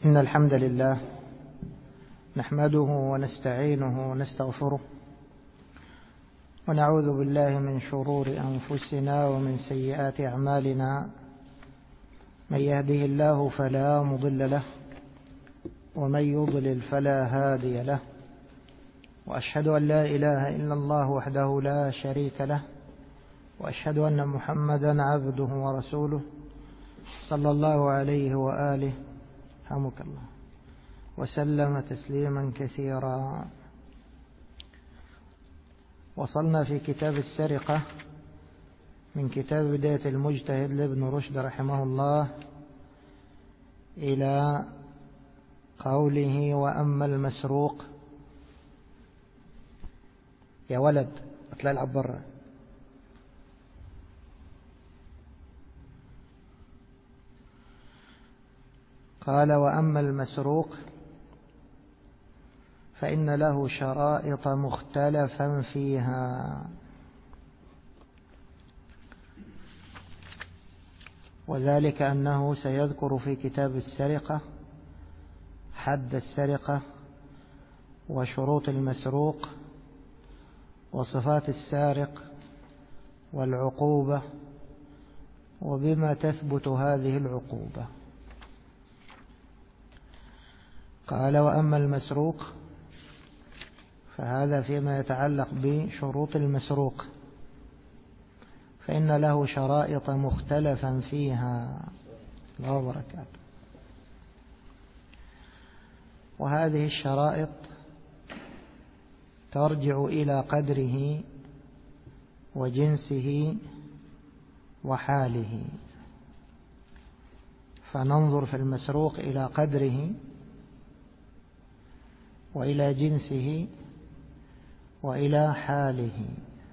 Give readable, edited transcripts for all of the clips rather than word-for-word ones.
إن الحمد لله نحمده ونستعينه ونستغفره ونعوذ بالله من شرور أنفسنا ومن سيئات أعمالنا. من يهده الله فلا مضل له ومن يضلل فلا هادي له، وأشهد أن لا إله إلا الله وحده لا شريك له، وأشهد أن محمدا عبده ورسوله صلى الله عليه وآله حمك الله وسلم تسليما كثيرا. وصلنا في كتاب السرقة من كتاب بداية المجتهد لابن رشد رحمه الله إلى قوله: وأما المسروق. يا ولد اطلع العب برا. قال: وأما المسروق فإن له شرائط مختلفا فيها، وذلك أنه سيذكر في كتاب السرقة حد السرقة وشروط المسروق وصفات السارق والعقوبة وبما تثبت هذه العقوبة. قال: وأما المسروق فهذا فيما يتعلق بشروط المسروق، فإن له شرائط مختلفا فيها. الله وبركاته. وهذه الشرائط ترجع إلى قدره وجنسه وحاله، فننظر في المسروق إلى قدره وإلى جنسه وإلى حاله.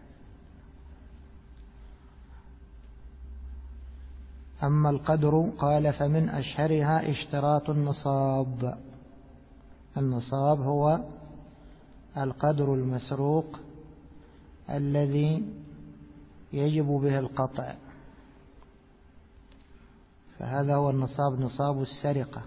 أما القدر قال: فمن أشهرها اشتراط النصاب. النصاب هو القدر المسروق الذي يجب به القطع، فهذا هو النصاب، نصاب السرقة.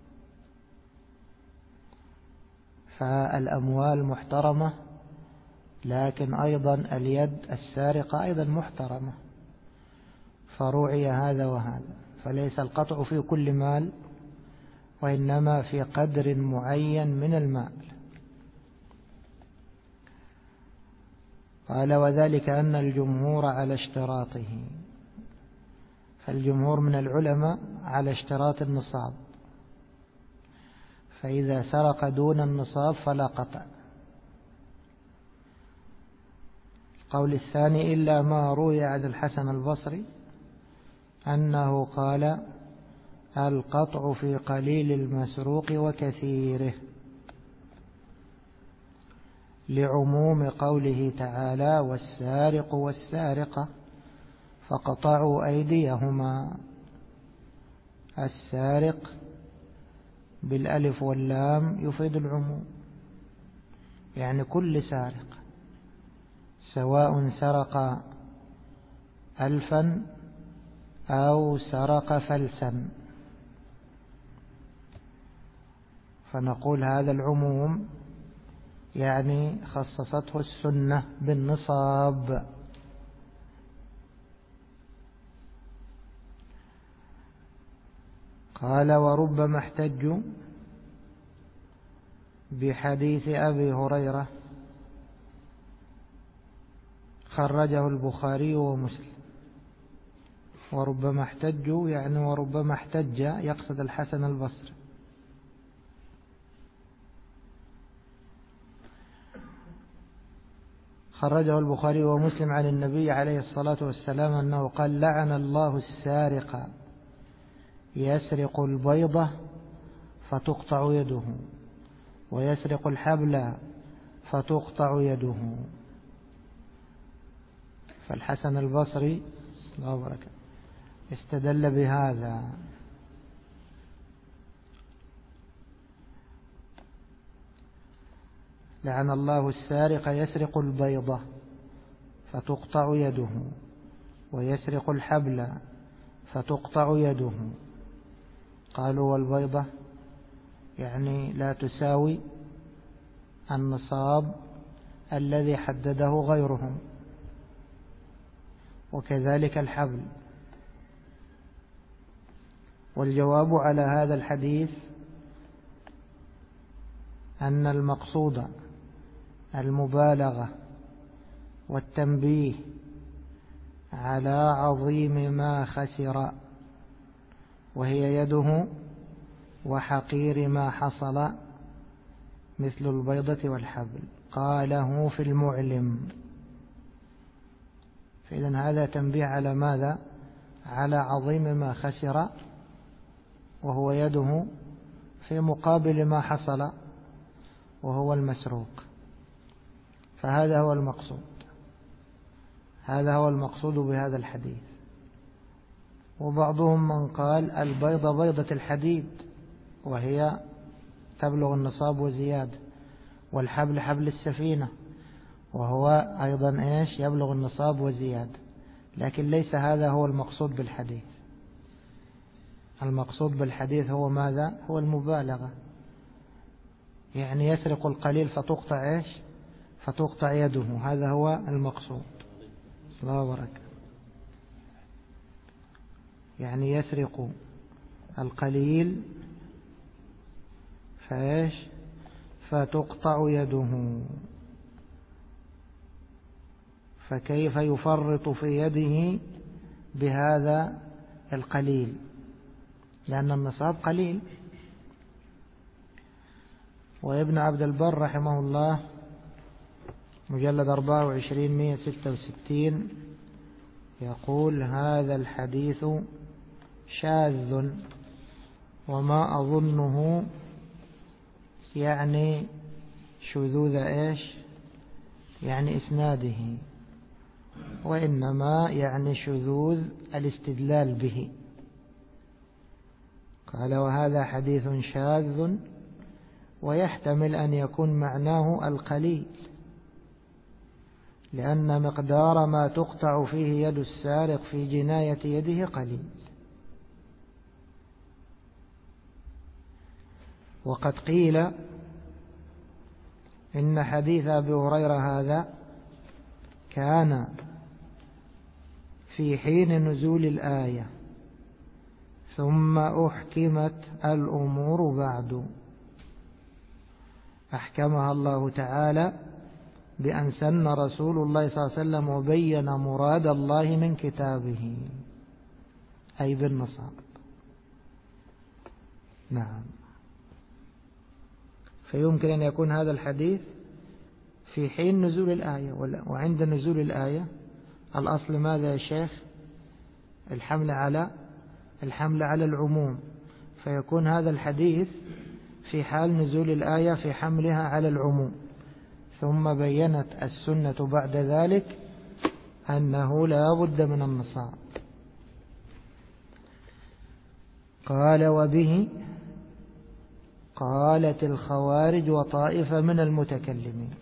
فالأموال محترمة، لكن أيضا اليد السارقة أيضا محترمة، فروعي هذا وهذا، فليس القطع في كل مال، وإنما في قدر معين من المال. قال: وذلك أن الجمهور على اشتراطه. فالجمهور من العلماء على اشتراط النصاب، فإذا سرق دون النصاب فلا قطع. القول الثاني: إلا ما روي عن الحسن البصري أنه قال: القطع في قليل المسروق وكثيره، لعموم قوله تعالى: والسارق والسارقة فقطعوا أيديهما. السارق بالألف واللام يفيد العموم، يعني كل سارق، سواء سرق 1000 أو سرق فلسا، فنقول هذا العموم يعني خصصته السنة بالنصاب. قال: وربما احتجوا بحديث أبي هريرة خرجه البخاري ومسلم. وربما احتجوا يعني وربما احتج، يقصد الحسن البصري. خرجه البخاري ومسلم عن النبي عليه الصلاة والسلام أنه قال: لعن الله السارق يسرق البيضة فتقطع يده، ويسرق الحبل فتقطع يده. فالحسن البصري الله بركة استدل بهذا. لعن الله السارق يسرق البيضة فتقطع يده، ويسرق الحبل فتقطع يده. قالوا: والبيضة؟ يعني لا تساوي النصاب الذي حدده غيرهم، وكذلك الحبل. والجواب على هذا الحديث أن المقصود المبالغة والتنبيه على عظيم ما خسر، وهي يده، وحقير ما حصل مثل البيضة والحبل، قاله في المعلم. فإذن هذا تنبيه على ماذا؟ على عظيم ما خسر، وهو يده، في مقابل ما حصل وهو المسروق. فهذا هو المقصود، هذا هو المقصود بهذا الحديث. وبعضهم من قال البيضة بيضة الحديد، وهي تبلغ النصاب وزيادة، والحبل حبل السفينة، وهو أيضا يبلغ النصاب وزيادة. لكن ليس هذا هو المقصود بالحديث. المقصود بالحديث هو ماذا؟ هو المبالغة، يعني يسرق القليل فتقطع فتقطع يده، هذا هو المقصود. الله وبركاته. يعني يسرق القليل فتقطع يده، فكيف يفرط في يده بهذا القليل، لأن النصاب قليل. وابن عبد البر رحمه الله مجلد 24 يقول: هذا الحديث شاذ، وما أظنه يعني شذوذ يعني إسناده، وإنما يعني شذوذ الاستدلال به. قال: وهذا حديث شاذ، ويحتمل أن يكون معناه القليل، لأن مقدار ما تقطع فيه يد السارق في جناية يده قليل. وقد قيل إن حديث أبي هريرة هذا كان في حين نزول الآية، ثم أحكمت الأمور بعد، أحكمها الله تعالى بأن سن رسول الله صلى الله عليه وسلم وبين مراد الله من كتابه، أي بالنصاب. نعم. فيمكن أن يكون هذا الحديث في حين نزول الآية، وعند نزول الآية الأصل ماذا يا شيخ؟ الحمل على العموم، فيكون هذا الحديث في حال نزول الآية في حملها على العموم، ثم بينت السنة بعد ذلك أنه لا بد من النصاب. قال: وبه قالت الخوارج وطائفة من المتكلمين،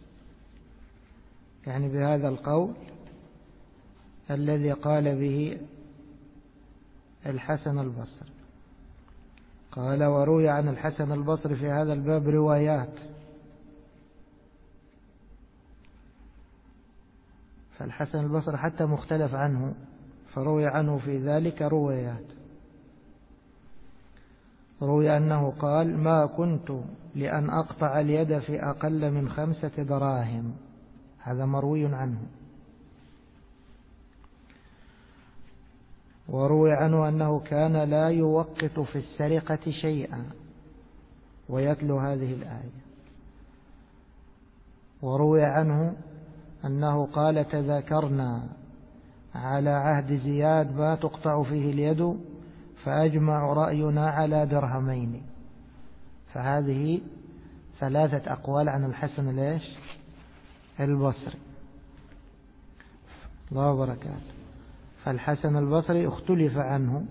يعني بهذا القول الذي قال به الحسن البصري. قال: وروي عن الحسن البصري في هذا الباب روايات، فالحسن البصري حتى مختلف عنه، فروي عنه في ذلك روايات. روي أنه قال: ما كنت لأن أقطع اليد في أقل من 5 دراهم، هذا مروي عنه. وروي عنه أنه كان لا يوقت في السرقة شيئا ويتلو هذه الآية. وروي عنه أنه قال: تذاكرنا على عهد زياد ما تقطع فيه اليد، فأجمع رأينا على درهمين. فهذه 3 أقوال عن الحسن البصري. الله وبركاته. فالحسن البصري اختلف عنه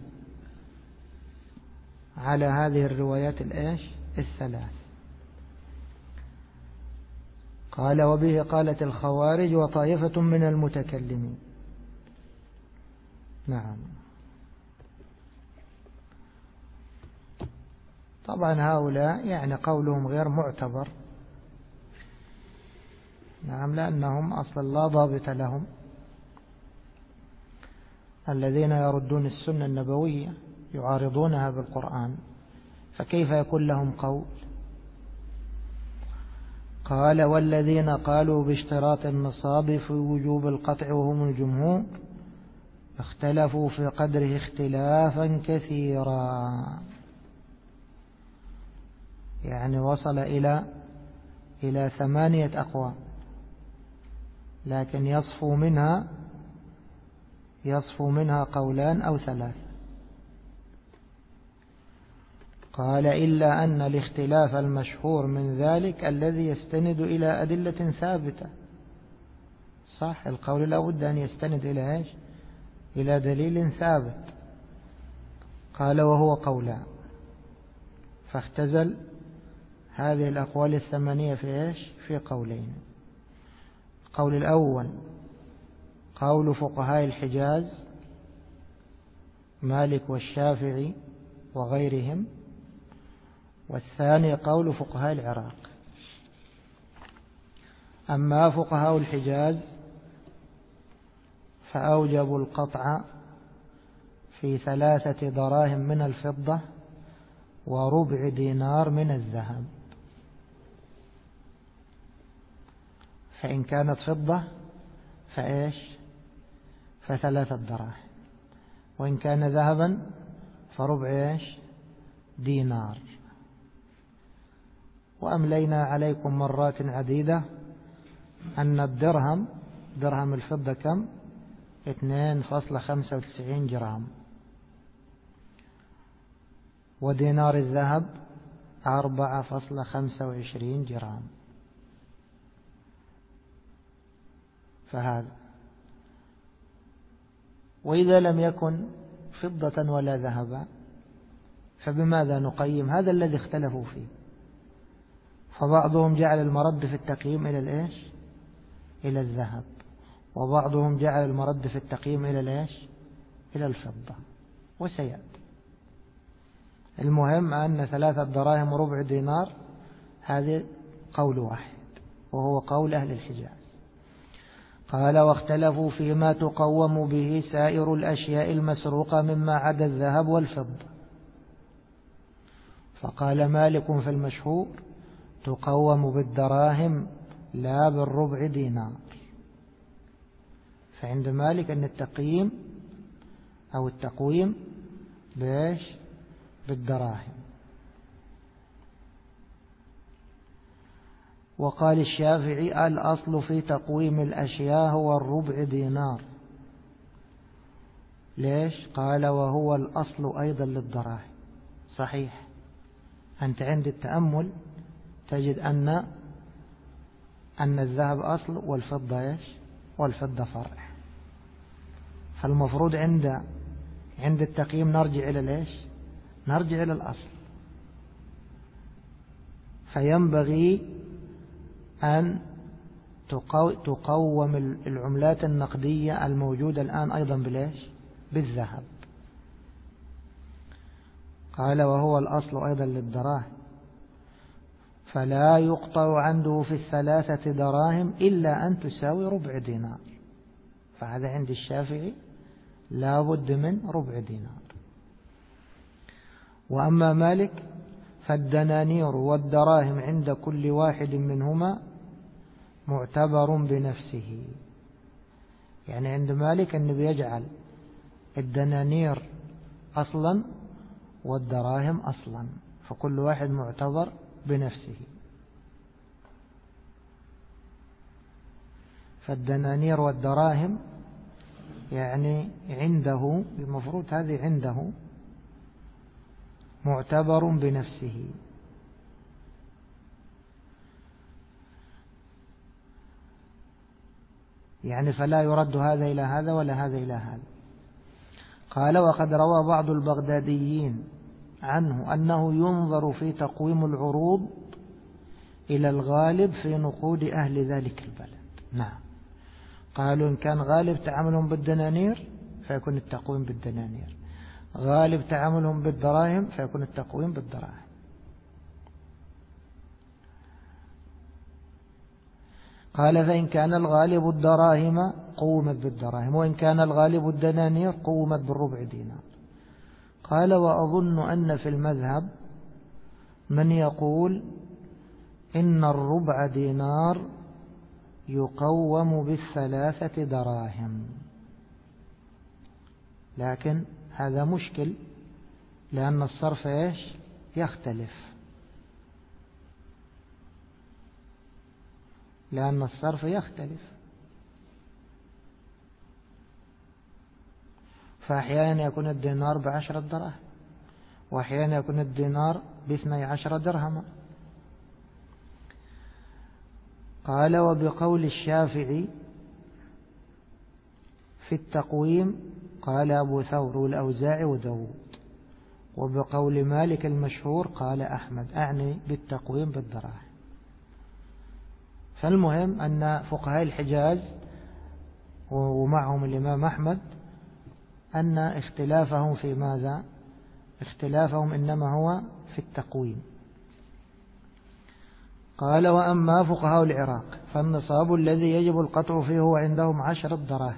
على هذه الروايات 3. قال: وبه قالت الخوارج وطائفة من المتكلمين. نعم. طبعا هؤلاء يعني قولهم غير معتبر، نعم، لأنهم أصلا لا ضابط لهم، الذين يردون السنة النبوية يعارضونها بالقرآن، فكيف يكون لهم قول؟ قال والذين قالوا باشتراط النصاب في وجوب القطع وهم الجمهور اختلفوا في قدره اختلافا كثيرا، يعني وصل إلى 8 أقوال، لكن يصفو منها قولان أو 3. قال إلا أن الاختلاف المشهور من ذلك الذي يستند إلى أدلة ثابتة. صح، القول لا بد أن يستند إلى إيش؟ إلى دليل ثابت. قال وهو قولان، فاختزل هذه الأقوال 8 في إيش؟ في قولين. القول الأول قول فقهاء الحجاز مالك والشافعي وغيرهم، والثاني قول فقهاء العراق. أما فقهاء الحجاز فأوجبوا القطع في 3 دراهم من الفضة وربع دينار من الذهب، فإن كانت فضة فإيش؟ ف3 دراهم، وإن كان ذهبا فربع إيش؟ دينار. وأملينا عليكم مرات عديدة أن درهم الفضة كم؟ 2.95 جرام، ودينار الذهب 4.25 جرام. فهذا، وإذا لم يكن فضة ولا ذهبا فبماذا نقيم؟ هذا الذي اختلفوا فيه. فبعضهم جعل المرد في التقييم إلى الإيش؟ إلى الذهب، وبعضهم جعل المرد في التقييم إلى الإيش؟ إلى الفضة، وسيأتي. المهم أن 3 دراهم وربع دينار هذا قول واحد، وهو قول أهل الحجاز. قال واختلفوا فيما تقوم به سائر الأشياء المسروقة مما عدا الذهب والفضة. فقال مالك في المشهور تقوم بالدراهم لا بالربع دينار. فعند مالك أن التقويم بإيش؟ بالدراهم. وقال الشافعي الأصل في تقويم الأشياء هو الربع دينار. ليش؟ قال وهو الأصل أيضا للدراهم. صحيح، أنت عند التأمل تجد أن الذهب أصل والفضة إيش؟ والفضة فرع. فالمفروض عند التقييم نرجع إلى الإيش؟ نرجع إلى الأصل. فينبغي أن تقوم العملات النقدية الموجودة الآن أيضا بالإيش؟ بالذهب. قال وهو الأصل أيضا للدراهم، فلا يقطع عنده في 3 دراهم إلا أن تساوي ربع دينار. فهذا عند الشافعي لا بد من ربع دينار. وأما مالك فالدنانير والدراهم عند كل واحد منهما معتبر بنفسه. يعني عند مالك أنه بيجعل الدنانير أصلا والدراهم أصلا، فكل واحد معتبر بنفسه. فالدنانير والدراهم يعني عنده، المفروض هذه عنده معتبر بنفسه. يعني فلا يرد هذا إلى هذا ولا هذا إلى هذا. قال وقد روى بعض البغداديين عنه أنه ينظر في تقويم العروض إلى الغالب في نقود أهل ذلك البلد. نعم، قالوا إن كان غالب تعاملهم بالدنانير فيكون التقويم بالدنانير، غالب تعاملهم بالدراهم فيكون التقويم بالدراهم. قال فإن كان الغالب الدراهم قومت بالدراهم، وإن كان الغالب الدنانير قومت بالربع دينار. قال وأظن أن في المذهب من يقول إن الربع دينار يقوم بالثلاثة دراهم، لكن هذا مشكل لأن الصرف يختلف، لأن الصرف يختلف، فأحيانا يكون الدينار ب10 دراهم، وأحيانا يكون الدينار ب12 درهما. قال وبقول الشافعي في التقويم قال أبو ثور والأوزاعي وداود، وبقول مالك المشهور قال أحمد، أعني بالتقويم بالدراهم. فالمهم أن فقهاء الحجاز ومعهم الإمام أحمد أن اختلافهم في ماذا؟ اختلافهم إنما هو في التقويم. قال وأما فقهاء العراق فالنصاب الذي يجب القطع فيه هو عندهم 10 دراهم.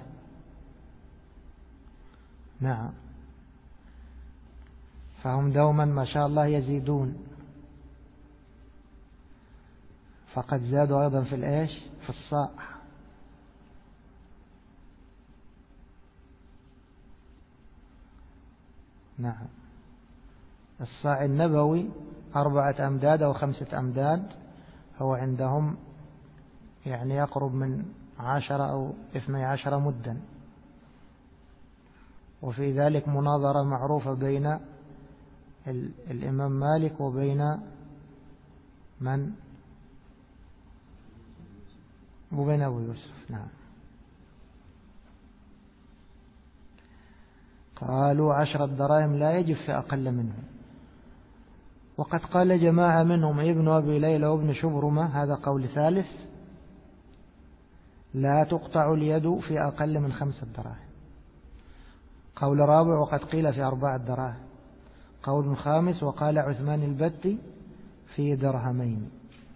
نعم، فهم دوما ما شاء الله يزيدون، فقد زادوا أيضا في الصاع. نعم، الصاع النبوي 4 أمداد أو 5 أمداد هو عندهم يعني يقرب من 10 أو 12 مدا. وفي ذلك مناظرة معروفة بين الإمام مالك وبين أبو يوسف. نعم، قالوا 10 دراهم لا يجب في أقل منه. وقد قال جماعة منهم ابن أبي ليلى وابن شبرمة، هذا قول ثالث، لا تقطع اليد في أقل من 5 دراهم. قول رابع وقد قيل في 4 دراهم. قول خامس وقال عثمان البتي في درهمين.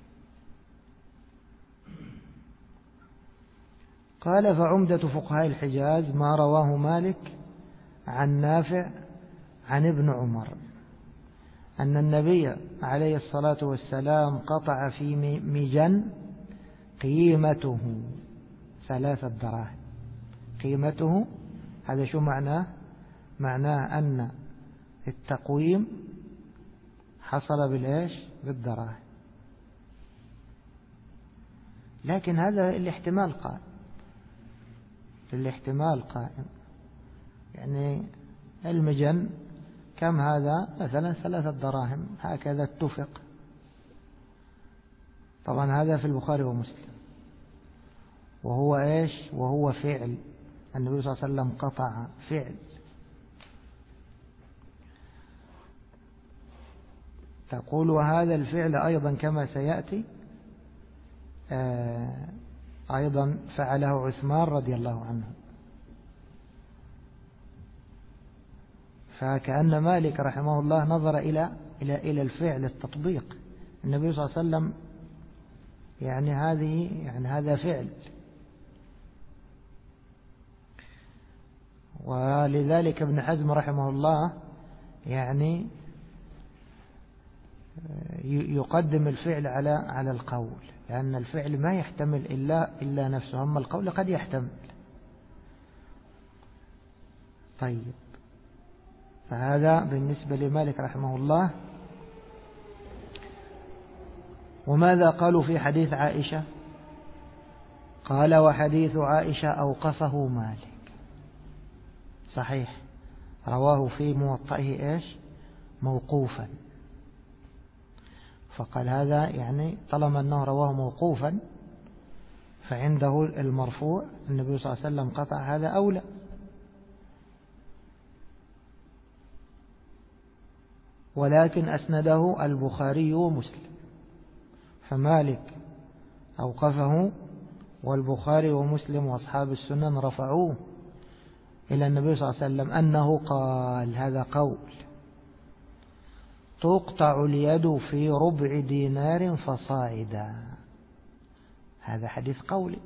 قال فعمدة فقهاء الحجاز ما رواه مالك عن نافع عن ابن عمر أن النبي عليه الصلاة والسلام قطع في مجن قيمته 3 دراهم. قيمته هذا شو معناه؟ معناه أن التقويم حصل بالدراهم، لكن هذا الاحتمال قائم. يعني المجن كم هذا؟ مثلا 3 دراهم، هكذا اتفق. طبعا هذا في البخاري ومسلم، وهو فعل النبي صلى الله عليه وسلم قطع فعل. تقول وهذا الفعل أيضا كما سيأتي أيضا فعله عثمان رضي الله عنه. فكأن مالك رحمه الله نظر إلى الفعل التطبيق. النبي صلى الله عليه وسلم يعني هذا فعل، ولذلك ابن حزم رحمه الله يعني يقدم الفعل على القول، لأن الفعل ما يحتمل إلا نفسه، أما القول قد يحتمل. طيب، فهذا بالنسبة لمالك رحمه الله. وماذا قالوا في حديث عائشة؟ قال وحديث عائشة أوقفه مالك. صحيح، رواه في موطئه موقوفا، فقال هذا يعني طالما أنه رواه موقوفا فعنده المرفوع النبي صلى الله عليه وسلم قطع، هذا أولى. ولكن أسنده البخاري ومسلم، فمالك أوقفه والبخاري ومسلم وأصحاب السنن رفعوه إلى النبي صلى الله عليه وسلم أنه قال، هذا قول: تقطع اليد في ربع دينار فصاعدا. هذا حديث قولي.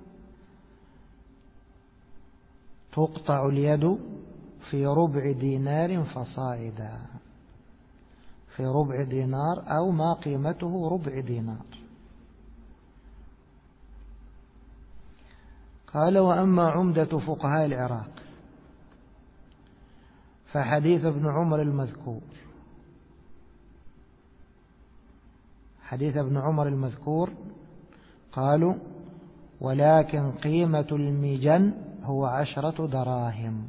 تقطع اليد في ربع دينار فصاعدا، في ربع دينار أو ما قيمته ربع دينار. قال وأما عمدة فقهاء العراق فحديث ابن عمر المذكور، حديث ابن عمر المذكور قالوا ولكن قيمة المجن هو 10 دراهم.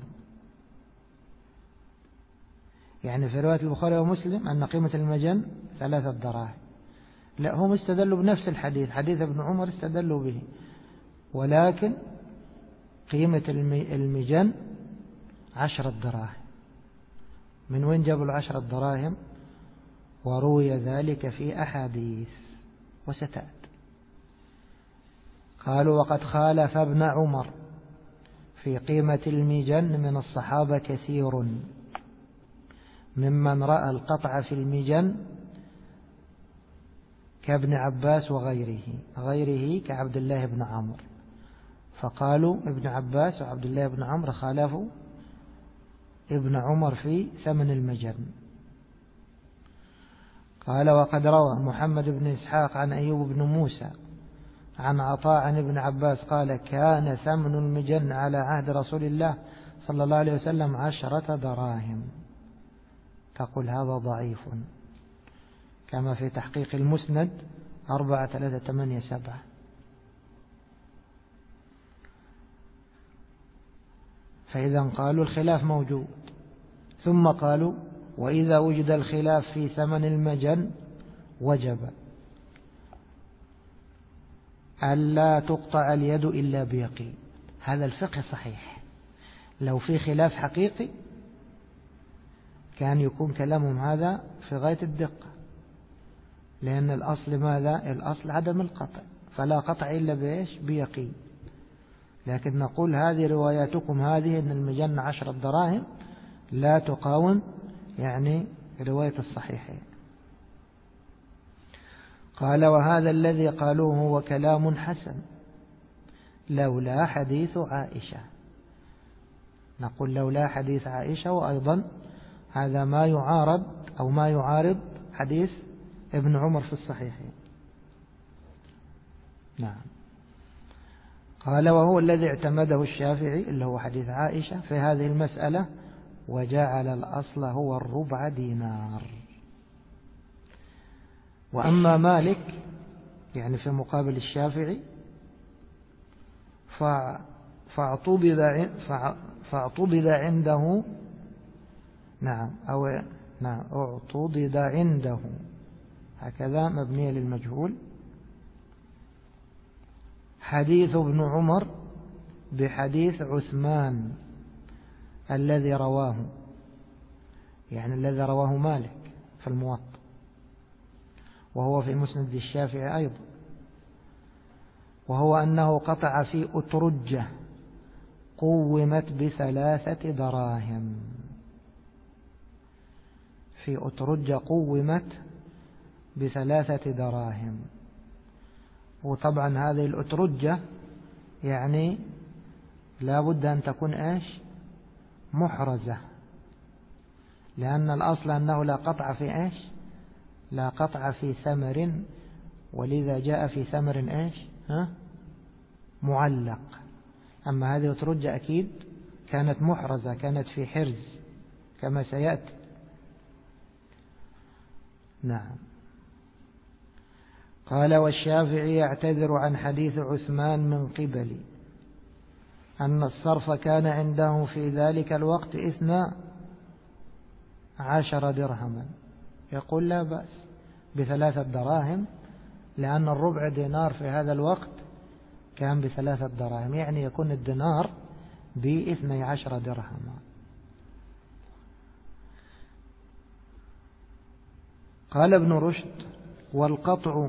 يعني في رواية البخاري ومسلم أن قيمة المجن 3 دراهم، لا هم استدلوا بنفس الحديث، حديث ابن عمر استدلوا به، ولكن قيمة المجن 10 دراهم. من وين جابوا 10 دراهم؟ وروي ذلك في أحاديث وستأتي. قالوا وقد خالف ابن عمر في قيمة المجن من الصحابة كثير ممن رأى القطع في المجن كابن عباس وغيره كعبد الله بن عمرو، فقالوا ابن عباس وعبد الله بن عمرو خالفوا ابن عمر في ثمن المجن. قال وقد روى محمد بن إسحاق عن أيوب بن موسى عن عطاء عن ابن عباس قال كان ثمن المجن على عهد رسول الله صلى الله عليه وسلم 10 دراهم. تقول هذا ضعيف، كما في تحقيق المسند 4387. فإذا قالوا الخلاف موجود، ثم قالوا وإذا وجد الخلاف في ثمن المجن وجب ألا تقطع اليد إلا بيقين. هذا الفقه صحيح. لو في خلاف حقيقي كان يكون كلامهم هذا في غاية الدقة، لأن الأصل ماذا؟ الأصل عدم القطع، فلا قطع إلا بإيش؟ بيقين. لكن نقول هذه رواياتكم هذه أن المجن 10 دراهم لا تقاوم يعني رواية الصحيحين. قال وهذا الذي قالوه هو كلام حسن لولا حديث عائشة. نقول لولا حديث عائشة، وأيضا هذا ما يعارض أو ما يعارض حديث ابن عمر في الصحيحين. نعم. قال وهو الذي اعتمده الشافعي اللي هو حديث عائشة في هذه المسألة، وجعل الأصل هو الربع دينار. وأما مالك يعني في مقابل الشافعي فاعتضد عنده، نعم أو نعم اعتضد عنده هكذا مبنية للمجهول، حديث ابن عمر بحديث عثمان الذي رواه، يعني الذي رواه مالك في الموطأ، وهو في مسند الشافعي أيضا، وهو أنه قطع في أترجة قومت ب3 دراهم، في أترجة قومت ب3 دراهم. وطبعا هذه الأترجة يعني لا بد أن تكون إيش؟ محرزة، لأن الأصل أنه لا قطع في إيش؟ لا قطع في ثمر، ولذا جاء في ثمر إيش؟ معلق. أما هذه الأترجة أكيد كانت محرزة، كانت في حرز كما سيأتي. نعم. قال والشافعي يعتذر عن حديث عثمان من قبل أن الصرف كان عنده في ذلك الوقت 12 درهما. يقول لا بأس ب3 دراهم، لأن الربع دينار في هذا الوقت كان ب3 دراهم، يعني يكون الدينار ب12 درهما. قال ابن رشد والقطع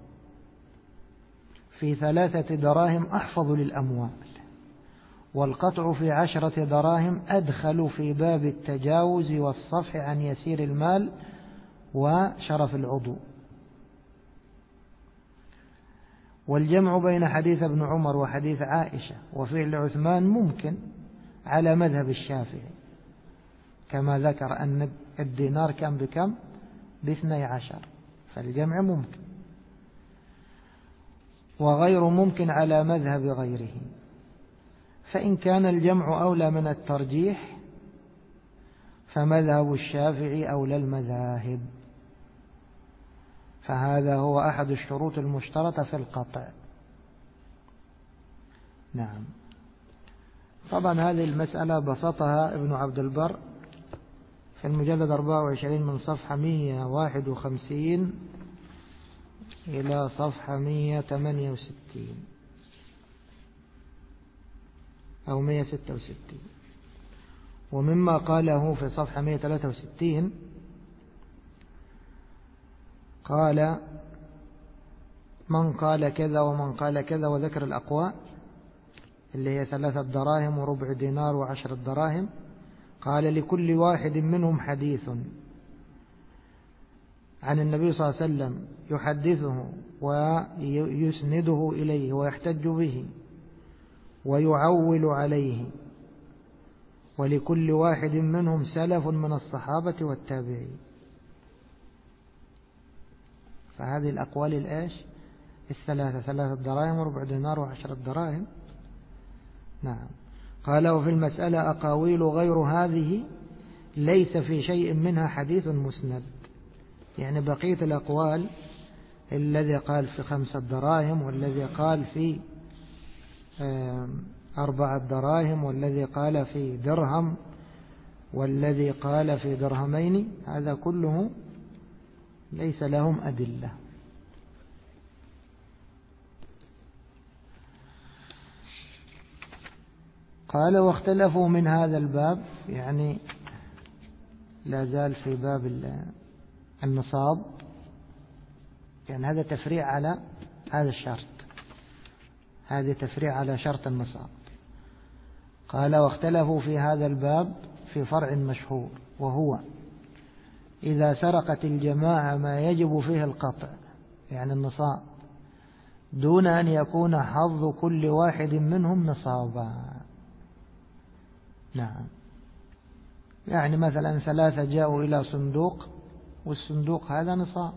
في 3 دراهم أحفظ للأموال، والقطع في 10 دراهم أدخل في باب التجاوز والصفح عن يسير المال وشرف العضو. والجمع بين حديث ابن عمر وحديث عائشة وفعل عثمان ممكن على مذهب الشافعي، كما ذكر أن الدينار كان بكم؟ ب12، فالجمع ممكن، وغير ممكن على مذهب غيره. فإن كان الجمع أولى من الترجيح فمذهب الشافعي أولى المذاهب، فهذا هو أحد الشروط المشترطة في القطع. نعم. طبعا هذه المسألة بسطها ابن عبد البر في المجلد 24 من صفحة 151 إلى صفحة 168 أو 166. ومما قاله في صفحة 163 قال: من قال كذا ومن قال كذا، وذكر الأقوال اللي هي 3 دراهم وربع دينار و10 دراهم. قال: لكل واحد منهم حديث عن النبي صلى الله عليه وسلم يحدثه ويسنده إليه ويحتج به ويعول عليه، ولكل واحد منهم سلف من الصحابة والتابعين. فهذه الأقوال الآش 3 دراهم وربع دينار و10 دراهم. نعم. قال: وفي المسألة أقاويل غير هذه ليس في شيء منها حديث مسند. يعني بقية الأقوال، الذي قال في 5 دراهم، والذي قال في 4 دراهم، والذي قال في درهم، والذي قال في درهمين، هذا كله ليس لهم أدلة. قال: واختلفوا من هذا الباب، يعني لا زال في باب النصاب، يعني هذا تفريع على هذا الشرط، هذا تفريع على شرط النصاب. قال: واختلفوا في هذا الباب في فرع مشهور، وهو إذا سرقت الجماعة ما يجب فيه القطع، يعني النصاب، دون أن يكون حظ كل واحد منهم نصابا. نعم. يعني مثلا 3 جاءوا إلى صندوق، والصندوق هذا نصاب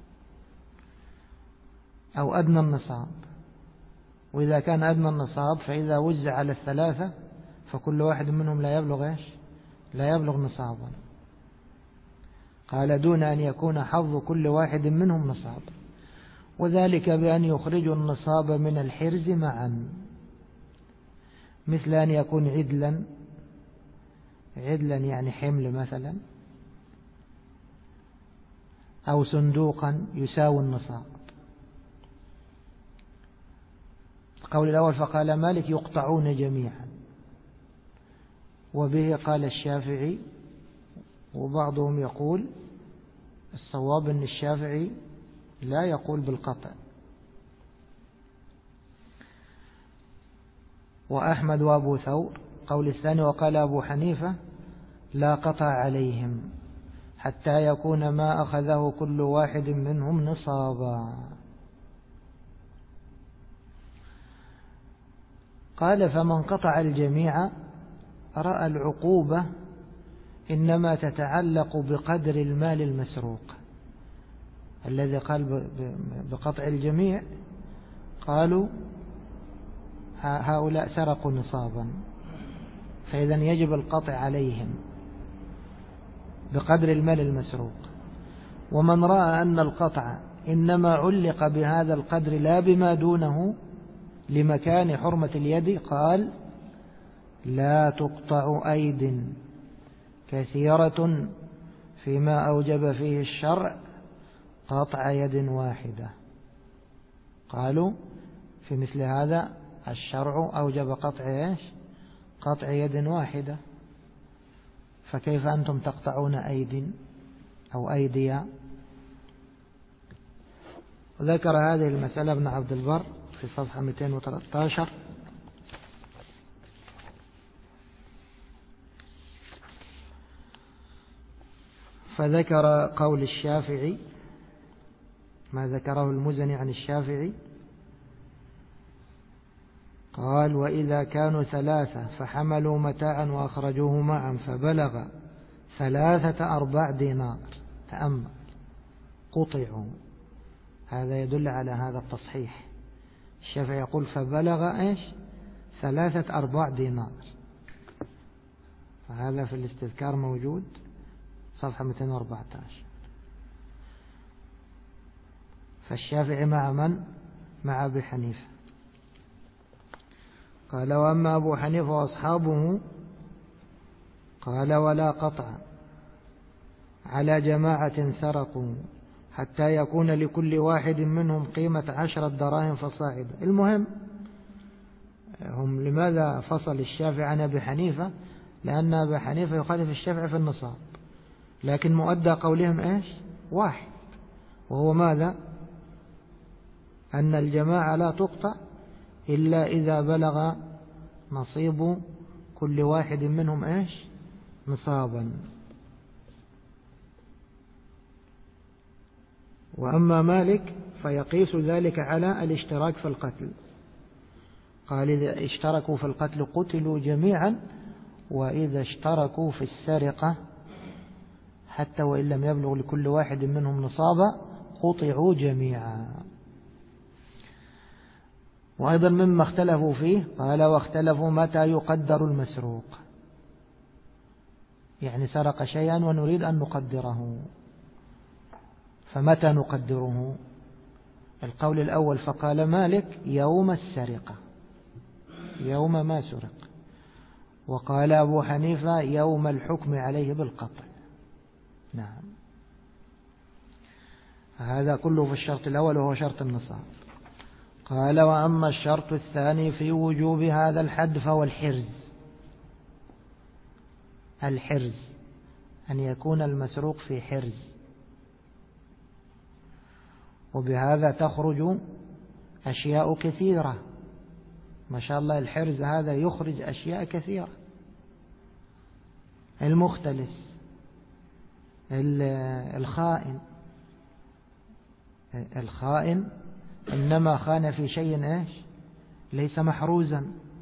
أو أدنى النصاب، وإذا كان أدنى النصاب فإذا وزع على 3 فكل واحد منهم لا يبلغ إيش؟ لا يبلغ نصابا. قال: دون أن يكون حظ كل واحد منهم نصاب، وذلك بأن يخرجوا النصاب من الحرز معا، مثل أن يكون عدلا يعني حمل مثلا، أو صندوقا يساوي النصاب. القول الأول فقال مالك: يقطعون جميعا، وبه قال الشافعي، وبعضهم يقول الصواب أن الشافعي لا يقول بالقطع، وأحمد وأبو ثور. قول الثاني وقال أبو حنيفة: لا قطع عليهم حتى يكون ما أخذه كل واحد منهم نصابا. قال: فمن قطع الجميع رأى العقوبة إنما تتعلق بقدر المال المسروق. الذي قال بقطع الجميع قالوا هؤلاء سرقوا نصابا، فإذا يجب القطع عليهم بقدر المال المسروق. ومن رأى أن القطع إنما علق بهذا القدر لا بما دونه لمكان حرمة اليد، قال: لا تقطع أيد كثيرة فيما أوجب فيه الشرع قطع يد واحدة. قالوا في مثل هذا الشرع أوجب قطع يد واحدة، فكيف أنتم تقطعون أيد أو أيديا؟ ذكر هذه المسألة ابن عبد البر في صفحة 213. فذكر قول الشافعي، ما ذكره المزني عن الشافعي، قال وإذا كانوا 3 فحملوا متاعا وأخرجوه معا فبلغ 3/4 دينار، تأمل، قطعوا. هذا يدل على هذا التصحيح. الشافعي يقول فبلغ إيش 3/4 دينار، فهذا في الاستذكار موجود صفحة 214. فالشافعي مع من؟ مع أبي حنيفة. قال وأما أبو حنيفة وأصحابه قال ولا قطع على جماعة سرقوا حتى يكون لكل واحد منهم قيمة 10 دراهم فصاعدا. المهم هم لماذا فصل الشافعي عن أبي حنيفة؟ لأن أبي حنيفة يخالف الشافعي في النصاب، لكن مؤدى قولهم إيش؟ واحد، وهو ماذا؟ أن الجماعة لا تقطع إلا إذا بلغ نصيب كل واحد منهم إيش؟ نصابا. وأما مالك فيقيس ذلك على الاشتراك في القتل. قال إذا اشتركوا في القتل قتلوا جميعا، وإذا اشتركوا في السرقة حتى وإن لم يبلغ لكل واحد منهم نصابا قطعوا جميعا. وأيضا مما اختلفوا فيه قال واختلفوا متى يقدر المسروق، يعني سرق شيئا ونريد أن نقدره، فمتى نقدره؟ القول الأول فقال مالك يوم السرقة، يوم ما سرق. وقال أبو حنيفة يوم الحكم عليه بالقطع. نعم، هذا كله في الشرط الأول وهو شرط النصاب. قال وأما الشرط الثاني في وجوب هذا الحد فهو الحرز. الحرز أن يكون المسروق في حرز، وبهذا تخرج أشياء كثيرة. ما شاء الله الحرز هذا يخرج أشياء كثيرة. المختلس، الخائن إنما خان في شيء إيش؟ ليس محروزا.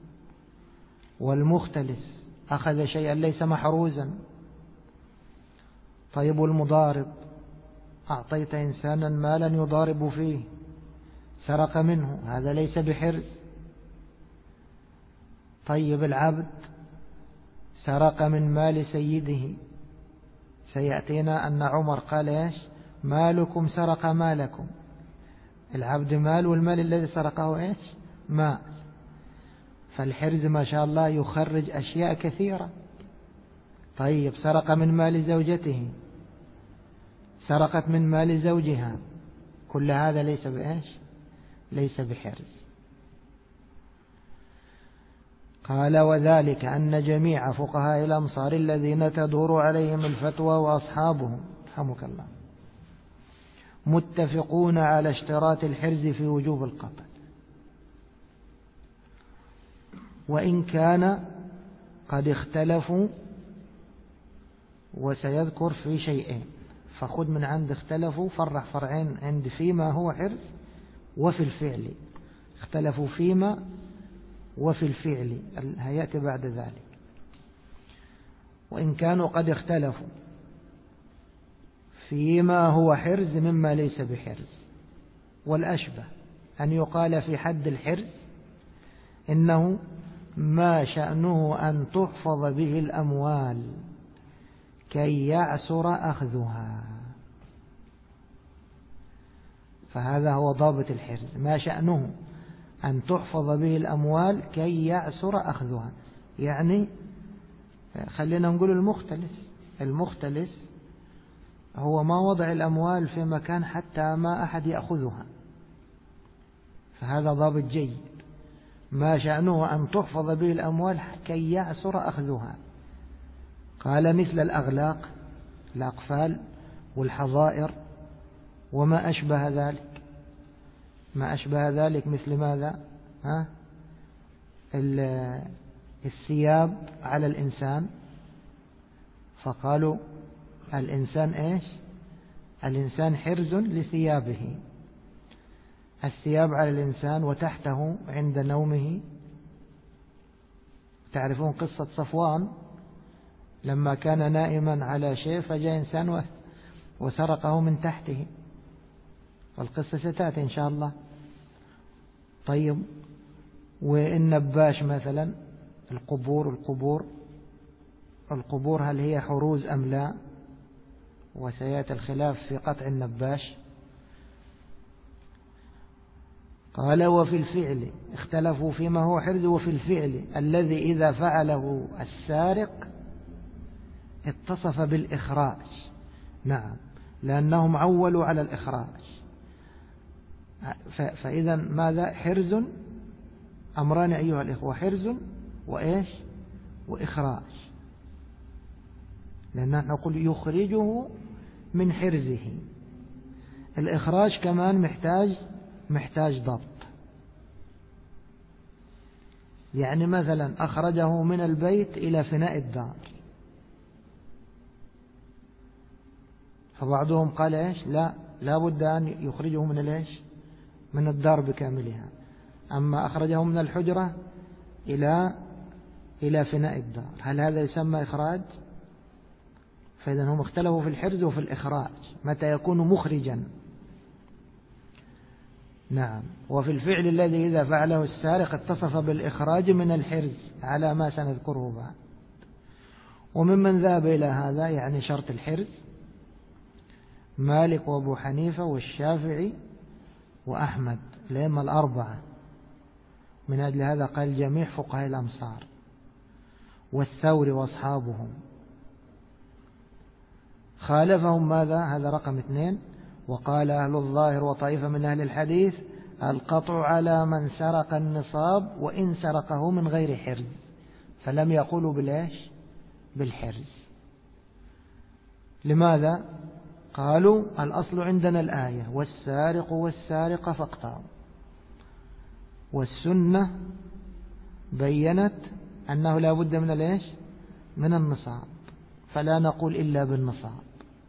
والمختلس أخذ شيئا ليس محروزا. طيب المضارب، أعطيت إنسانا مالا يضارب فيه سرق منه، هذا ليس بحرز. طيب العبد سرق من مال سيده، سيأتينا أن عمر قال إيش؟ مالكم سرق مالكم. العبد مال، والمال الذي سرقه إيش؟ مال. فالحرز ما شاء الله يخرج أشياء كثيرة. طيب سرق من مال زوجته، سرقت من مال زوجها، كل هذا ليس بإيش؟ ليس بحرز. قال وذلك أن جميع فقهاء الأمصار الذين تدور عليهم الفتوى وأصحابهم رحمك الله متفقون على اشتراط الحرز في وجوب القتل، وإن كان قد اختلفوا. وسيذكر في شيئين، فخذ من عند اختلفوا فرع فرعين عند فيما هو حرز وفي الفعل. اختلفوا فيما وفي الفعل هيأتي بعد ذلك. وإن كانوا قد اختلفوا فيما هو حرز مما ليس بحرز. والأشبه أن يقال في حد الحرز إنه ما شأنه أن تحفظ به الأموال كي يعسر أخذها، فهذا هو ضابط الحرز، ما شأنه أن تحفظ به الأموال كي يعسر أخذها. يعني خلينا نقول المختلس هو ما وضع الأموال في مكان حتى ما أحد يأخذها، فهذا ضابط جيد. ما شأنه أن تحفظ به الأموال كي يعسر أخذها. قال مثل الأغلاق، الأقفال والحظائر وما أشبه ذلك. ما أشبه ذلك مثل ماذا؟ الثياب على الإنسان، فقالوا الإنسان إيش؟ الإنسان حرز لثيابه. الثياب على الإنسان وتحته عند نومه تعرفون قصة صفوان لما كان نائما على شيء فجاء إنسان وسرقه من تحته، والقصة ستأتي إن شاء الله. طيب، والنباش مثلا، القبور هل هي حروز أم لا؟ وسيأتي الخلاف في قطع النباش. قال وفي الفعل اختلفوا فيما هو حرز، وفي الفعل الذي إذا فعله السارق اتصف بالإخراج. نعم، لأنهم عولوا على الإخراج. فإذا ماذا؟ حرز، أمران أيها الإخوة، حرز وإيش؟ وإخراج. لأننا نقول يخرجه من حرزه. الإخراج كمان محتاج ضبط. يعني مثلا أخرجه من البيت إلى فناء الدار، فبعضهم قال إيش؟ لا بد أن يخرجه من الإيش؟ من الدار بكاملها. أما أخرجه من الحجرة إلى فناء الدار، هل هذا يسمى إخراج؟ فإذا هم اختلفوا في الحرز وفي الإخراج، متى يكون مخرجا. نعم. وفي الفعل الذي إذا فعله السارق اتصف بالإخراج من الحرز على ما سنذكره بعد. وممن ذهب إلى هذا يعني شرط الحرز مالك وأبو حنيفة والشافعي وأحمد، الأئمة الأربعة. من أجل هذا قال جميع فقهاء الأمصار، والثوري وأصحابهم. خالفهم ماذا؟ هذا رقم 2. وقال أهل الظاهر وطائفة من أهل الحديث القطع على من سرق النصاب وإن سرقه من غير حرز، فلم يقولوا بالإيش؟ بالحرز. لماذا؟ قالوا الأصل عندنا الآية والسارق والسارقة فاقطعوا، والسنة بينت أنه لا بد من الإيش؟ من النصاب، فلا نقول إلا بالنصاب.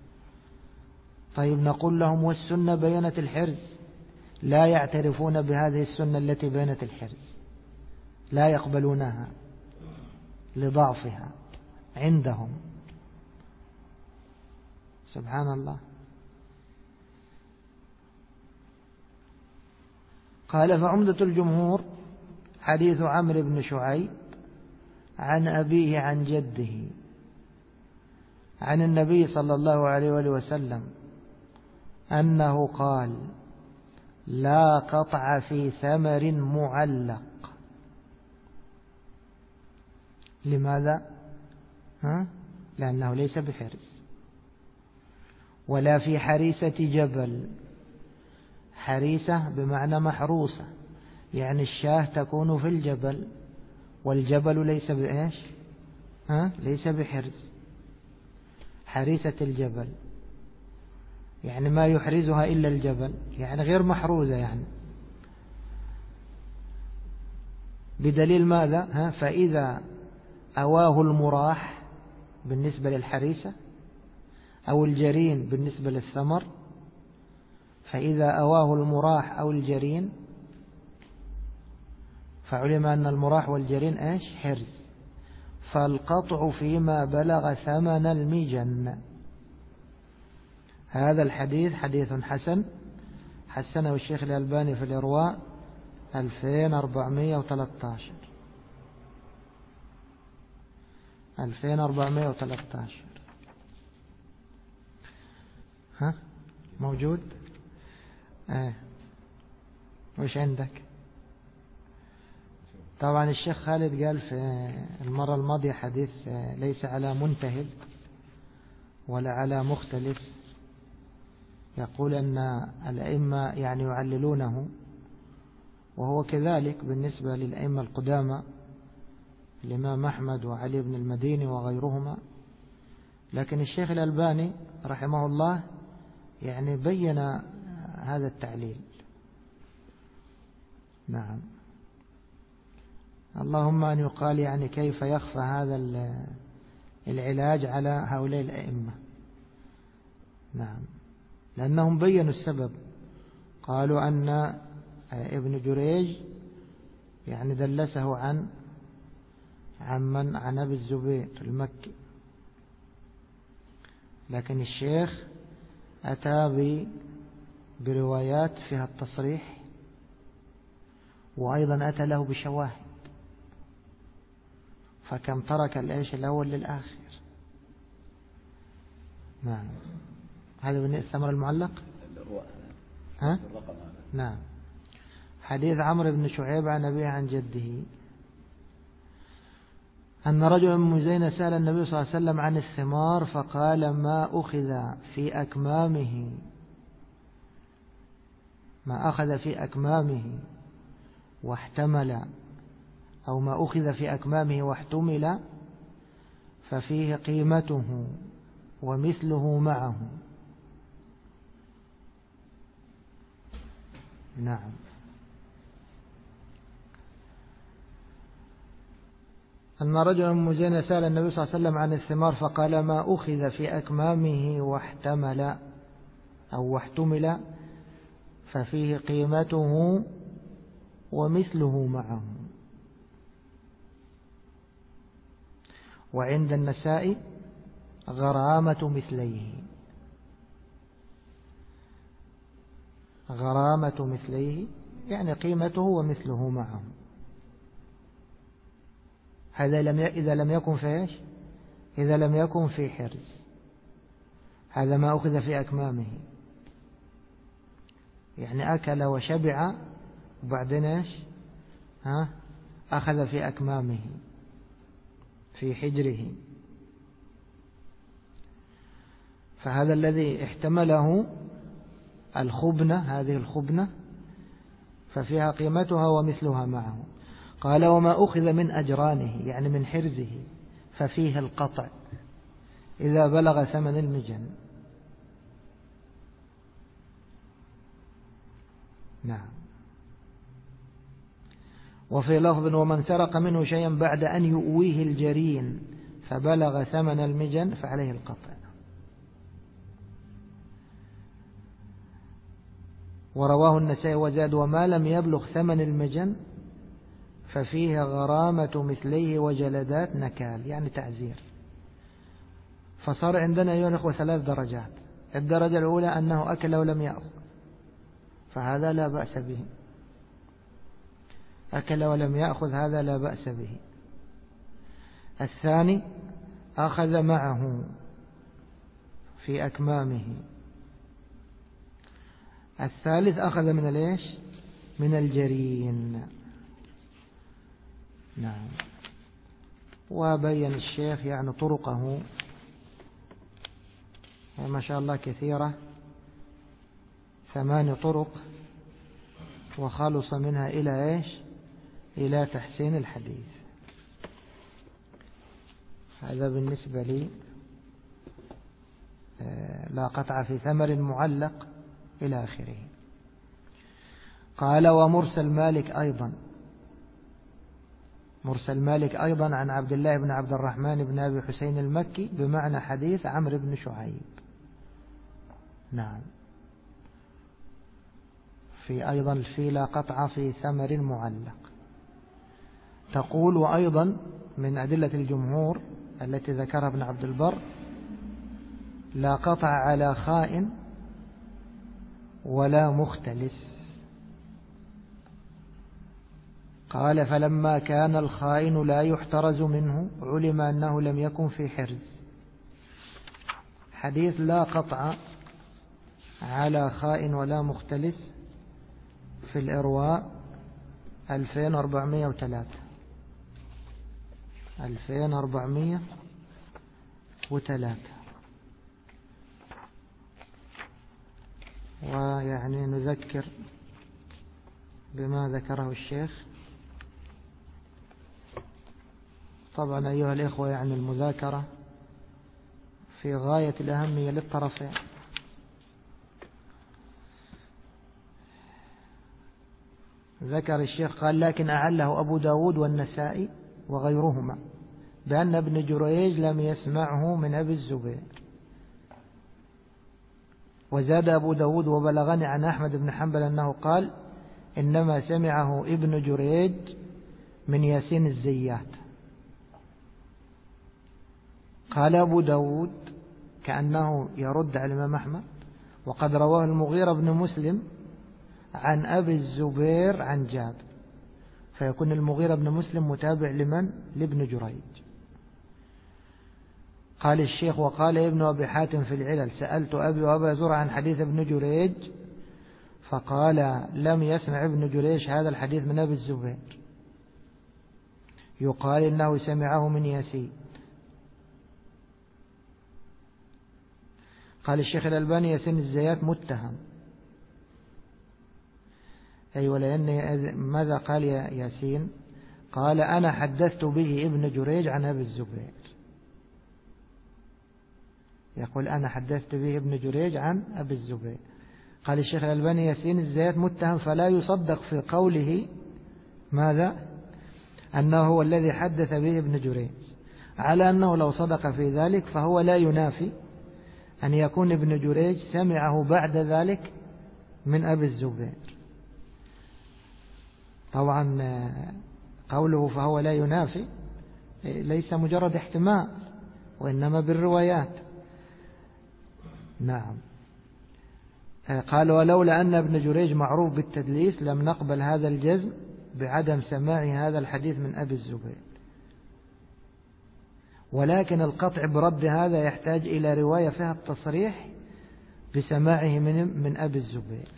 طيب، نقول لهم والسنة بينت الحرز، لا يعترفون بهذه السنة التي بينت الحرز، لا يقبلونها لضعفها عندهم. سبحان الله. قال فعمدة الجمهور حديث عمرو بن شعيب عن أبيه عن جده عن النبي صلى الله عليه وآله وسلم أنه قال لا قطع في ثمر معلق. لماذا؟ لأنه ليس بحرز. ولا في حريسة جبل. حريسة بمعنى محروسة، يعني الشاة تكون في الجبل، والجبل ليس بإيش؟ ليس بحرز. حريسة الجبل يعني ما يحرزها إلا الجبل، يعني غير محروزة يعني. بدليل ماذا؟ فإذا أواه المراح بالنسبة للحريسة أو الجرين بالنسبة للثمر، فإذا أواه المراح أو الجرين فعلم أن المراح والجرين إيش؟ حرز. فالقطع فيما بلغ ثمن المجن. هذا الحديث حديث حسن، حسنه الشيخ الألباني في الإرواء 2413. 2413 موجود؟ وش عندك؟ طبعا الشيخ خالد قال في المرة الماضية حديث ليس على منتهل ولا على مختلف، يقول أن الأئمة يعني يعللونه، وهو كذلك بالنسبة للأئمة القدامى الإمام أحمد وعلي بن المديني وغيرهما. لكن الشيخ الألباني رحمه الله يعني بين هذا التعليل. نعم. اللهم أن يقال يعني كيف يخفى هذا العلاج على هؤلاء الأئمة. نعم، لأنهم بينوا السبب. قالوا أن ابن جريج يعني دلسه عن عن أبي الزبير المكي، لكن الشيخ أتى بروايات فيها التصريح، وأيضا أتى له بشواهد، فكم ترك الأول للآخر. نعم. هذا من الثمر المعلق. ها؟ نعم. حديث عمرو بن شعيب عن أبيه عن جده أن رجلا من مزينة سأل النبي صلى الله عليه وسلم عن الثمار فقال ما أخذ في أكمامه واحتمل، أو ما أخذ في أكمامه واحتمل ففيه قيمته ومثله معه. نعم. أن رجلا من مزينة سأل النبي صلى الله عليه وسلم عن الثمار فقال ما أخذ في أكمامه واحتمل أو واحتمل ففيه قيمته ومثله معه. وعند النساء غرامة مثليه يعني قيمته ومثله معه. هذا إذا لم يكن في إيش؟ إذا لم يكن في حرز. هذا ما أخذ في أكمامه، يعني أكل وشبع وبعدين إيش؟ أخذ في أكمامه في حجره، فهذا الذي احتمله هذه الخبنة ففيها قيمتها ومثلها معه. قال وما أخذ من أجرانه يعني من حرزه ففيه القطع إذا بلغ ثمن المجن. نعم. وفي لفظ ومن سرق منه شيئا بعد أن يؤويه الجرين فبلغ ثمن المجن فعليه القطع. ورواه النسائي وزاد وما لم يبلغ ثمن المجن ففيه غرامة مثليه وجلدات نكال يعني تعزير. فصار عندنا أيها الأخوة 3 درجات. الدرجة الأولى أنه أكل ولم يأخذ، فهذا لا بأس به. أكل ولم يأخذ هذا لا بأس به. الثاني أخذ معه في أكمامه. الثالث أخذ من الإيش؟ من الجرين. نعم. وبين الشيخ يعني طرقه ما شاء الله كثيرة، 8 طرق، وخلص منها إلى إيش؟ إلى تحسين الحديث. هذا بالنسبة لي لا قطع في ثمر معلق إلى آخره. قال ومرسل مالك أيضا عن عبد الله بن عبد الرحمن بن أبي حسين المكي بمعنى حديث عمرو بن شعيب. نعم. أيضا في لا قطع في ثمر معلق. تقول وأيضا من أدلة الجمهور التي ذكرها ابن عبد البر لا قطع على خائن ولا مختلس. قال فلما كان الخائن لا يحترز منه علم أنه لم يكن في حرز. حديث لا قطع على خائن ولا مختلس في الإرواء 2403. ويعني نذكر بما ذكره الشيخ. طبعا أيها الإخوة يعني المذاكرة في غاية الأهمية للطرفين. ذكر الشيخ قال لكن أعله أبو داود والنسائي وغيرهما بأن ابن جريج لم يسمعه من أبي الزبير. وزاد أبو داود وبلغني عن أحمد بن حنبل أنه قال إنما سمعه ابن جريج من ياسين الزيات. قال أبو داود كأنه يرد على الإمام أحمد: وقد رواه المغيرة بن مسلم عن أبي الزبير عن جابر. فيكون المغيرة بن مسلم متابع لمن؟ لابن جريج. قال الشيخ: وقال ابن أبي حاتم في العلل: سألت أبي وأبا زرع عن حديث ابن جريج فقال لم يسمع ابن جريج هذا الحديث من أبي الزبير، يقال إنه سمعه من ياسين. قال الشيخ الألباني: ياسين الزيات متهم. أيوة، لأن ماذا قال ياسين؟ قال: أنا حدثت به ابن جريج عن أبي الزبير. يقول: أنا حدثت به ابن جريج عن أبي الزبير. قال الشيخ الألباني: ياسين الزيات متهم، فلا يصدق في قوله ماذا؟ أنه هو الذي حدث به ابن جريج، على أنه لو صدق في ذلك فهو لا ينافي أن يكون ابن جريج سمعه بعد ذلك من أبي الزبير. طبعا قوله فهو لا ينافي ليس مجرد احتمال، وإنما بالروايات. نعم. قال: ولولا أن ابن جريج معروف بالتدليس لم نقبل هذا الجزم بعدم سماع هذا الحديث من أبي الزبير، ولكن القطع برد هذا يحتاج إلى رواية فيها التصريح بسماعه من أبي الزبير،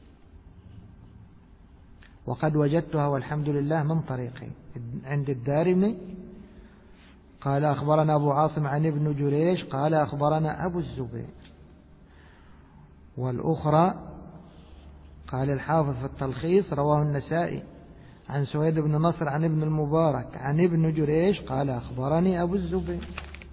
وقد وجدتها والحمد لله من طريقي عند الدارمي. قال: أخبرنا أبو عاصم عن ابن جريج قال: أخبرنا أبو الزبير. والأخرى قال الحافظ في التلخيص: رواه النسائي عن سويد بن نصر عن ابن المبارك عن ابن جريج قال: أخبرني أبو الزبير.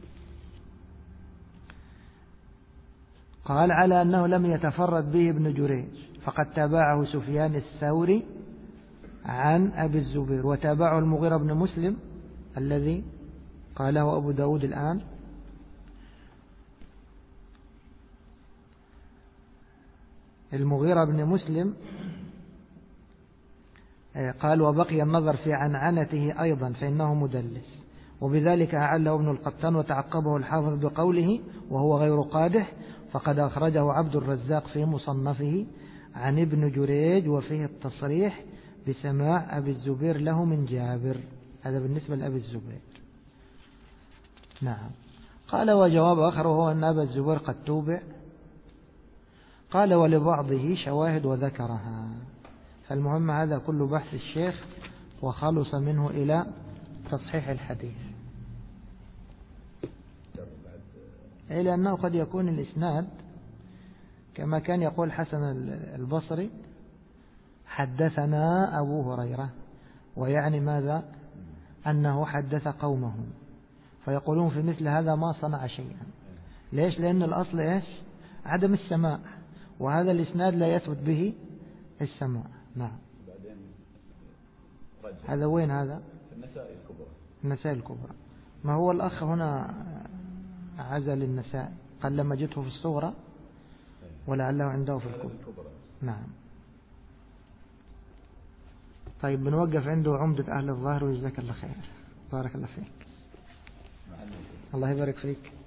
قال: على أنه لم يتفرد به ابن جريج، فقد تابعه سفيان الثوري عن أبي الزبير، وتابعه المغيرة بن مسلم الذي قاله أبو داود الآن. المغيرة بن مسلم قال: وبقي النظر في عنعنته أيضا فإنه مدلس، وبذلك أعله ابن القطان وتعقبه الحافظ بقوله: وهو غير قادح، فقد أخرجه عبد الرزاق في مصنفه عن ابن جريج وفيه التصريح بسماع أبي الزبير له من جابر. هذا بالنسبة لأبي الزبير. نعم. قال: وجواب آخر وهو أن أبا الزبير قد توبع. قال: ولبعضه شواهد وذكرها. فالمهم هذا كل بحث الشيخ وخلص منه إلى تصحيح الحديث، إلى أنه قد يكون الإسناد كما كان يقول حسن البصري: حدثنا أبو هريرة، ويعني ماذا؟ أنه حدث قومه، فيقولون في مثل هذا ما صنع شيئا. ليش؟ لأن الأصل إيش؟ عدم السماع، وهذا الإسناد لا يثبت به السماع. نعم. هذا وين هذا؟ النسائي الكبرى. النسائي الكبرى. ما هو الأخ هنا عزل النسائي، قال لما جئته في الصغرى ولعله عنده في الكبرى. نعم. طيب بنوقف عنده عمدة أهل الظاهر، وجزاك الله خير. بارك الله فيك. الله يبارك فيك.